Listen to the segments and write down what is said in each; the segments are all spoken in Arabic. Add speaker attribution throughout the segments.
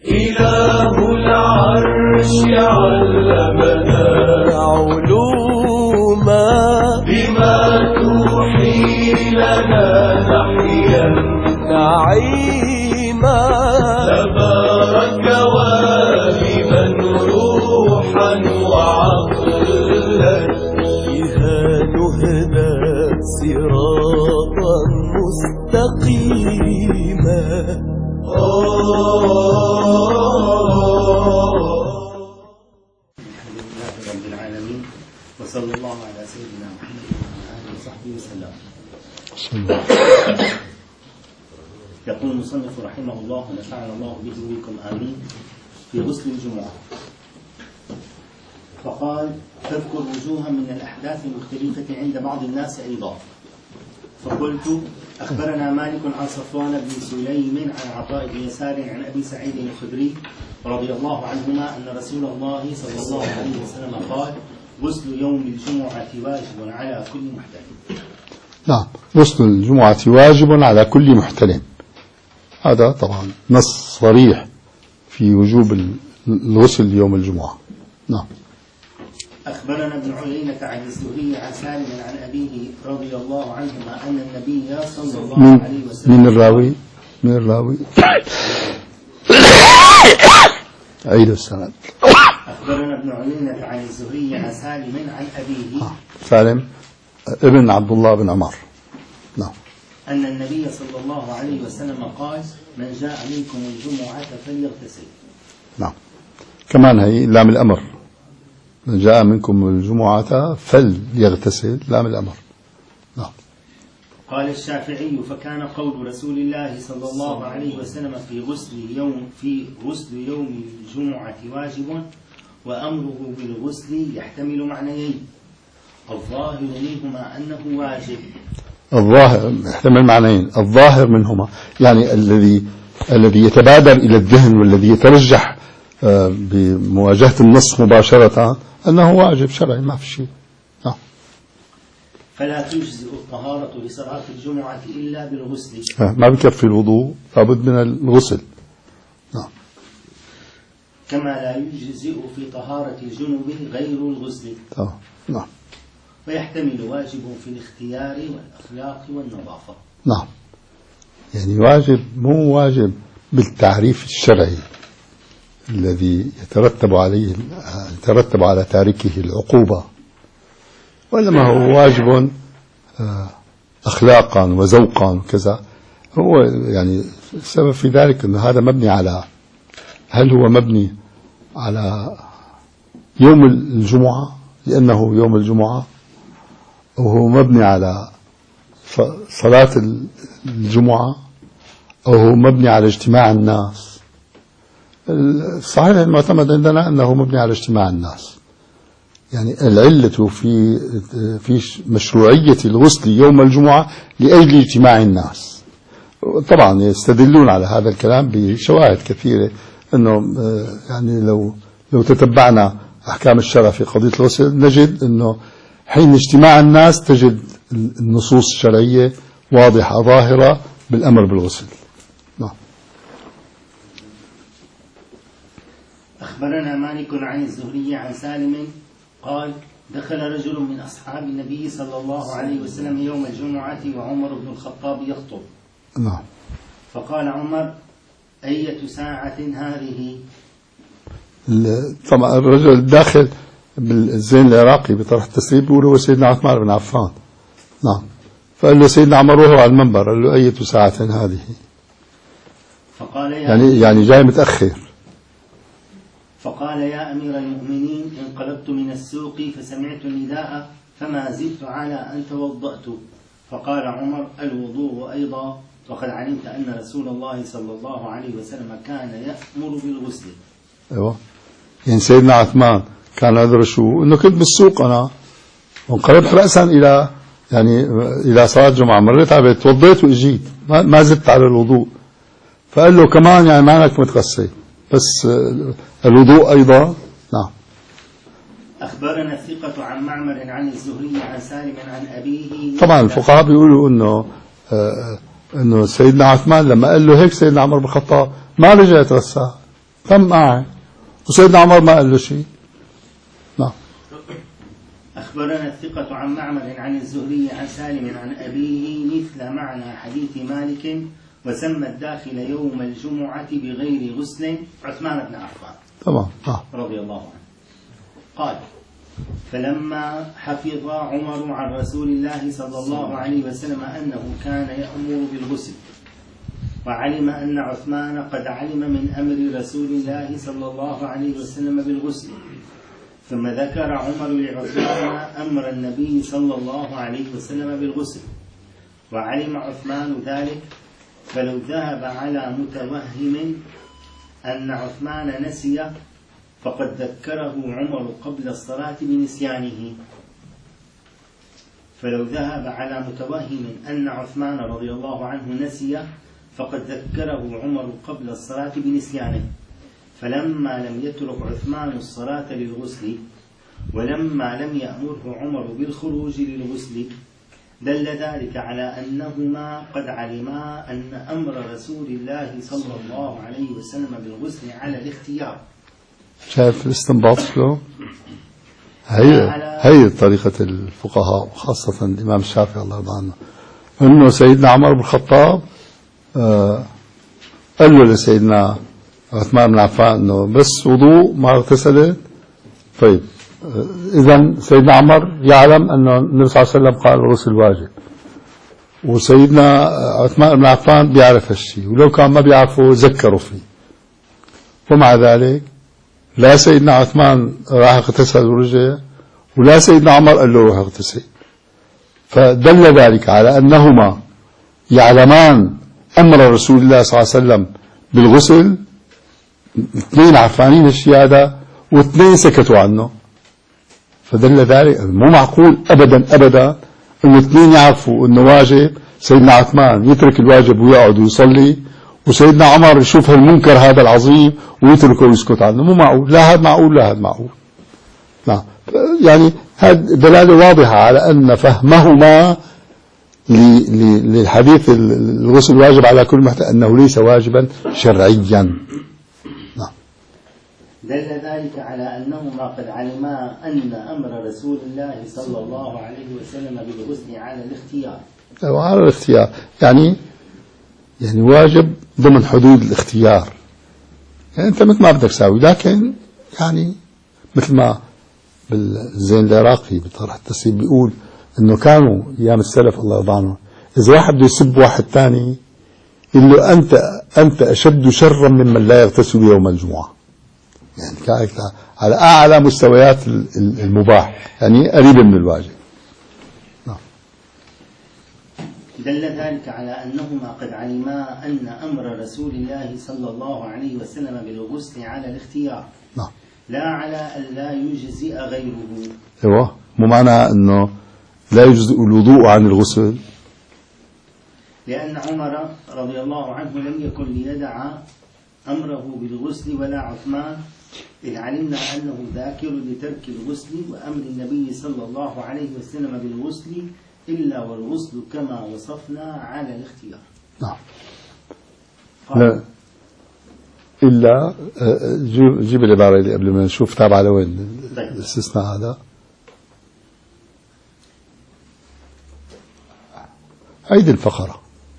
Speaker 1: إله العرش علمنا علوما بما توحي لنا نحيا نعيما تبارك والبا روحا وعقلا بها نهدى صراطا مستقيما.
Speaker 2: رب العالمين وصلى الله على سيدنا محمد وعلى آله وصحبه وسلم. يقول المصنف رحمه الله ونفعنا الله به وبكم آمين في غسل الجمعة، فقال: تذكر وجوها من الأحداث المختلفة عند بعض الناس أيضا. فقلت: أخبرنا مالك عن صفوان بن سليم عن عطاء بن يسار عن أبي سعيد الخدري رضي الله عنهما أن رسول الله صلى الله عليه وسلم قال: غسل يوم الجمعة واجب على كل محتلم.
Speaker 3: نعم، غسل الجمعة واجب على كل محتلم. هذا طبعا نص صريح في وجوب الغسل يوم الجمعة. نعم.
Speaker 2: أخبرنا ابن عيينة عن الزهري عن سالم عن أبيه رضي الله عنهما أن النبي صلى الله عليه وسلم
Speaker 3: من الراوي عيد السند.
Speaker 2: أخبرنا ابن عيينة عن الزهري عن سالم عن أبيه
Speaker 3: سالم ابن عبد الله بن عمر. نعم.
Speaker 2: أن النبي صلى الله عليه وسلم قال: من جاء منكم الجمعة فليغتسل.
Speaker 3: نعم، كمان هي لام الأمر، من جاء منكم الجمعة فليغتسل، لام الأمر. نعم.
Speaker 2: قال الشافعي: فكان قول رسول الله صلى الله عليه وسلم في غسل يوم الجمعة واجب، وأمره بالغسل يحتمل معنيين: الظاهر منهما أنه واجب.
Speaker 3: الظاهر يحتمل معنيين، الظاهر منهما يعني الذي يتبادر إلى الذهن والذي يترجح بمواجهة النص مباشرة أنه واجب شرعي، ما في شيء.
Speaker 2: فلا تجزئ الطهارة لصلاة الجمعة إلا بالغسل.
Speaker 3: ما بكفي الوضوء، لابد من الغسل. نعم.
Speaker 2: كما لا يجزئ في طهارة الجنوب غير الغسل.
Speaker 3: نعم.
Speaker 2: ويحتمل واجب في الاختيار والأخلاق والنظافة.
Speaker 3: نعم، يعني واجب مو واجب بالتعريف الشرعي الذي يترتب على تاركه العقوبة، وإنما هو واجب أخلاقا وذوقا وكذا. هو يعني السبب في ذلك أن هذا مبني على، هل هو مبني على يوم الجمعة لأنه يوم الجمعة، أو هو مبني على صلاة الجمعة، أو هو مبني على اجتماع الناس. الصحيح المعتمد عندنا أنه مبني على اجتماع الناس، يعني العلة في مشروعية الغسل يوم الجمعة لأجل اجتماع الناس. طبعا يستدلون على هذا الكلام بشواهد كثيرة، أنه يعني لو تتبعنا أحكام الشرع في قضية الغسل نجد أنه حين اجتماع الناس تجد النصوص الشرعية واضحة ظاهرة بالأمر بالغسل. نعم.
Speaker 2: أخبرنا مالك عن الزهري عن سالم قال: دخل رجل من أصحاب النبي صلى الله عليه وسلم يوم الجمعة وعمر بن الخطاب يخطب.
Speaker 3: نعم.
Speaker 2: فقال عمر: أية ساعة هذه؟
Speaker 3: طبعا الرجل الداخل بالزين العراقي بطرح التسريب بيقول هو سيدنا عثمان بن عفان. نعم. فقال له سيدنا عمر وهو على المنبر، قال له: أية ساعة هذه؟
Speaker 2: فقال:
Speaker 3: يعني جاي متأخر.
Speaker 2: فقال: يا أمير المؤمنين، انقلبت من السوق فسمعت النداء فما زلت على أن توضأت. فقال عمر: الوضوء أيضا، وقد علمت أن رسول الله صلى الله عليه وسلم كان يأمر بالغسل.
Speaker 3: أيوة، يعني سيدنا عثمان كان أدرى شو، إنه كنت بالسوق أنا وانقلبت رأسا إلى صلاة جمعة، مريت على بيت توضيت وإجيت، ما زدت على الوضوء. فقال له كمان يعني ما أنك متغسل، بس الوضوء أيضا. نعم.
Speaker 2: أخبرنا الثقة عن معمر عن الزهري عن سالم عن أبيه.
Speaker 3: طبعا الفقهاء بيقولوا إنه سيدنا عثمان لما قال له هيك سيدنا عمر بن الخطاب ما رجع يتغسل، تم قاعد وسيدنا عمر ما قال له شيء. نعم.
Speaker 2: أخبرنا الثقة عن معمر عن الزهري عن سالم عن أبيه مثل معنى حديث مالك وسمى الداخل يوم الجمعة بغير غسل عثمان بن عفان
Speaker 3: طبعا
Speaker 2: رضي الله عنه. قال فلما حفظ عمر عن رسول الله صلى الله عليه وسلم أنه كان يأمر بالغسل وعلم أن عثمان قد علم من أمر رسول الله صلى الله عليه وسلم بالغسل ثم ذكر عمر لعثمان أمر النبي صلى الله عليه وسلم بالغسل وعلم عثمان ذلك فلو ذهب على متوهم أن عثمان نسي فقد ذكره عمر قبل الصلاة بنسيانه. فلو ذهب على متوهم أن عثمان رضي الله عنه نسي فقد ذكره عمر قبل الصلاة بنسيانه. فلما لم يترك عثمان الصلاة للغسل ولما لم يأمره عمر بالخروج للغسل دل ذلك على أنهما قد علما أن أمر رسول الله صلى الله عليه وسلم بالغسل على الاختيار.
Speaker 3: شايف الاستنباط شلون؟ هي طريقة الفقهاء وخاصة الإمام الشافعي الله يرضى عنه، أنه سيدنا عمر بن الخطاب قال له لسيدنا عثمان بن عفان أنه بس وضوء ما اغتسلت. طيب إذن سيدنا عمر يعلم أنه النبي صلى الله عليه وسلم قال الغسل واجب، وسيدنا عثمان بن عفان بيعرف هالشيء، ولو كان ما بيعرفه ذكروا فيه، ومع ذلك لا سيدنا عثمان راح اغتسل ورجع ولا سيدنا عمر قال له روح اغتسل. فدل ذلك على أنهما يعلمان أمر رسول الله صلى الله عليه وسلم بالغسل، اثنين عرفانين الشيء هذا واثنين سكتوا عنه. فدل ذلك مو معقول أبدا أبدا أنه اثنين يعرفوا أنه واجب، سيدنا عثمان يترك الواجب ويقعد ويصلي، وسيدنا عمر يشوف المنكر هذا العظيم ويتركه ويسكت عنه. مو معقول، لا هذا معقول لا هذا معقول. نعم. يعني هذه دلالة واضحة على أن فهمهما للحديث الغسل واجب على كل محتاج أنه ليس واجبا شرعيا. نعم.
Speaker 2: دل ذلك على أنهما قد علما أن أمر رسول الله صلى الله عليه وسلم بالغسل على الاختيار.
Speaker 3: على الاختيار يعني واجب ضمن حدود الاختيار. يعني أنت مثل ما بدك تساوي، لكن يعني مثل ما بالزين العراقي بطرح التسريب بيقول إنه كانوا أيام السلف الله يرضى عنهم إذا واحد بده يسب واحد ثاني يقول له أنت أشد شرا ممن لا يغتسل يوم الجمعة. يعني كانت على أعلى مستويات المباح، يعني قريبا من الواجب.
Speaker 2: دل ذلك على أنهما قد علما أن أمر رسول الله صلى الله عليه وسلم بالغسل على الاختيار، لا على أن لا يجزئ غيره.
Speaker 3: ايوه، مو معنى أنه لا يجزئ الوضوء عن الغسل،
Speaker 2: لأن عمر رضي الله عنه لم يكن ليدع أمره بالغسل ولا عثمان، إذ علمنا أنه ذاكر لترك الغسل وأمر النبي صلى الله عليه وسلم بالغسل إلا والغسل كما وصفنا على الاختيار.
Speaker 3: نعم. لا إلا جيب العبارة اللي قبل ما نشوف تابع لوين الاستثناء هذا. عيد الفقرة.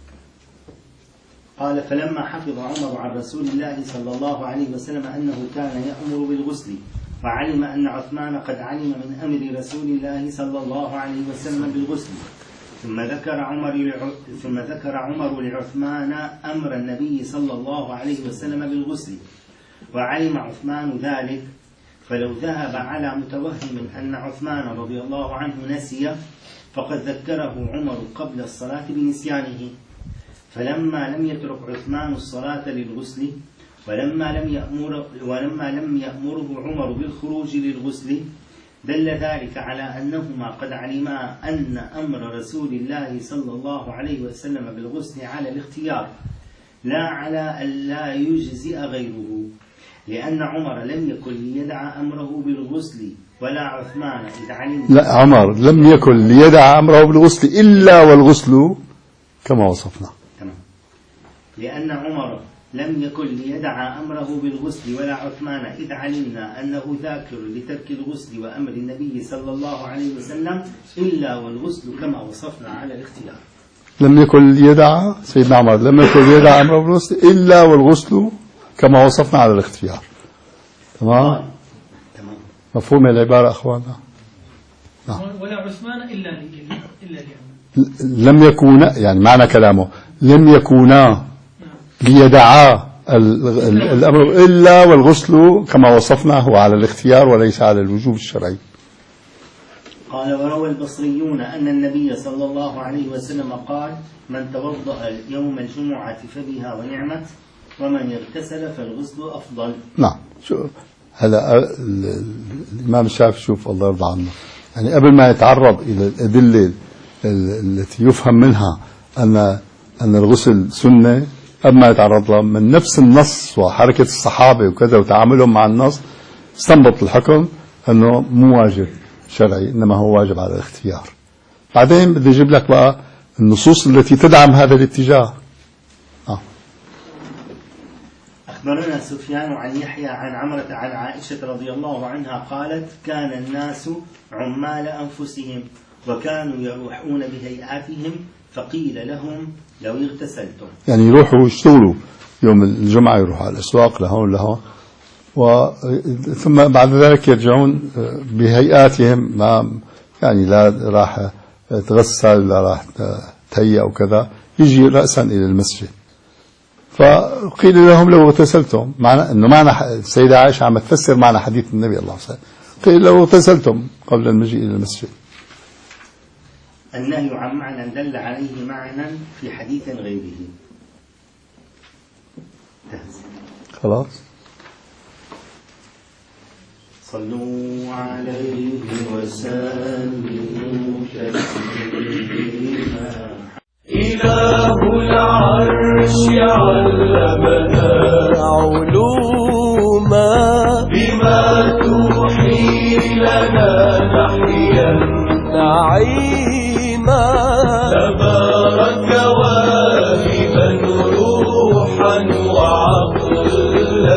Speaker 2: قال فلما حفظ عمر عن رسول الله صلى الله عليه وسلم أنه كان يأمر بالغسل وعلم أن عثمان قد علم من أمر رسول الله صلى الله عليه وسلم بالغسل ثم ذكر عمر لعثمان أمر النبي صلى الله عليه وسلم بالغسل وعلم عثمان ذلك، فلو ذهب على متوهم أن عثمان رضي الله عنه نسي فقد ذكره عمر قبل الصلاة بنسيانه. فلما لم يترك عثمان الصلاة للغسل ولما لم يأمره عمر بالخروج للغسل دل ذلك على أنهما قد علما أن أمر رسول الله صلى الله عليه وسلم بالغسل على الاختيار، لا على أن لا يجزئ غيره، لأن عمر لم يكن ليدع أمره بالغسل ولا عثمان إذ علم.
Speaker 3: لا، عمر لم يكن ليدع أمره بالغسل إلا والغسل كما وصفنا.
Speaker 2: تمام. لأن عمر لم يكن ليدع أمره بالغسل ولا عثمان إذ علمنا أنه ذاكر لترك الغسل وأمر النبي صلى الله عليه وسلم إلا والغسل كما وصفنا على الاختيار.
Speaker 3: لم يكن ليدع سيدنا عمر لم يكن ليدع أمره بالغسل إلا والغسل كما وصفنا على الاختيار. تمام. مفهوم العبارة أخوانا؟ نعم.
Speaker 4: ولا عثمان إلا
Speaker 3: لم يكونا، يعني معنى كلامه لم يكونا ليدعا الأمر إلا والغسل كما وصفناه على الاختيار وليس على الوجوب الشرعي.
Speaker 2: قال وروى البصريون أن النبي صلى الله عليه وسلم قال من توضأ يوم الجمعة فبها ونعمت ومن اغتسل فالغسل أفضل.
Speaker 3: نعم. شو هلا الإمام الشافعي شوف الله يرضى عنه، يعني قبل ما يتعرض إلى الأدلة التي يفهم منها أن الغسل سنة، قبل ما يتعرض لها من نفس النص وحركة الصحابة وكذا وتعاملهم مع النص استنبط الحكم أنه مو واجب شرعي إنما هو واجب على الاختيار. بعدين بدي أجيب لك بقى النصوص التي تدعم هذا الاتجاه.
Speaker 2: أخبرنا سفيان عن يحيى عن عمرة عن عائشة رضي الله عنها قالت كان الناس عمال أنفسهم وكانوا يروحون بهيئاتهم فقيل لهم لو اغتسلتم، يعني
Speaker 3: يروحوا يشتغلوا يوم الجمعة، يروحوا على الأسواق لهون ثم بعد ذلك يرجعون بهيئاتهم، ما يعني لا راح تغسل لا راح تهيئ وكذا، يجي رأسا إلى المسجد. فقيل لهم لو اغتسلتم، معنى انه معنى السيدة عائشة عم تفسر معنى حديث النبي الله عليه وسلم، قيل لو اغتسلتم قبل المجيء الى المسجد.
Speaker 2: النهي عن معنى دل عليه معنى في حديث غيره.
Speaker 3: خلاص.
Speaker 2: صلوا عليه وسلموا تسليما.
Speaker 1: إله العرش علمنا علوما بما توحي لنا نحيا نعيما تبارك واهبا روحا وعقلا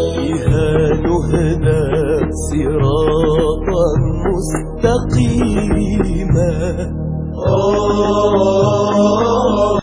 Speaker 1: بها نهدى صراطا مستقيما.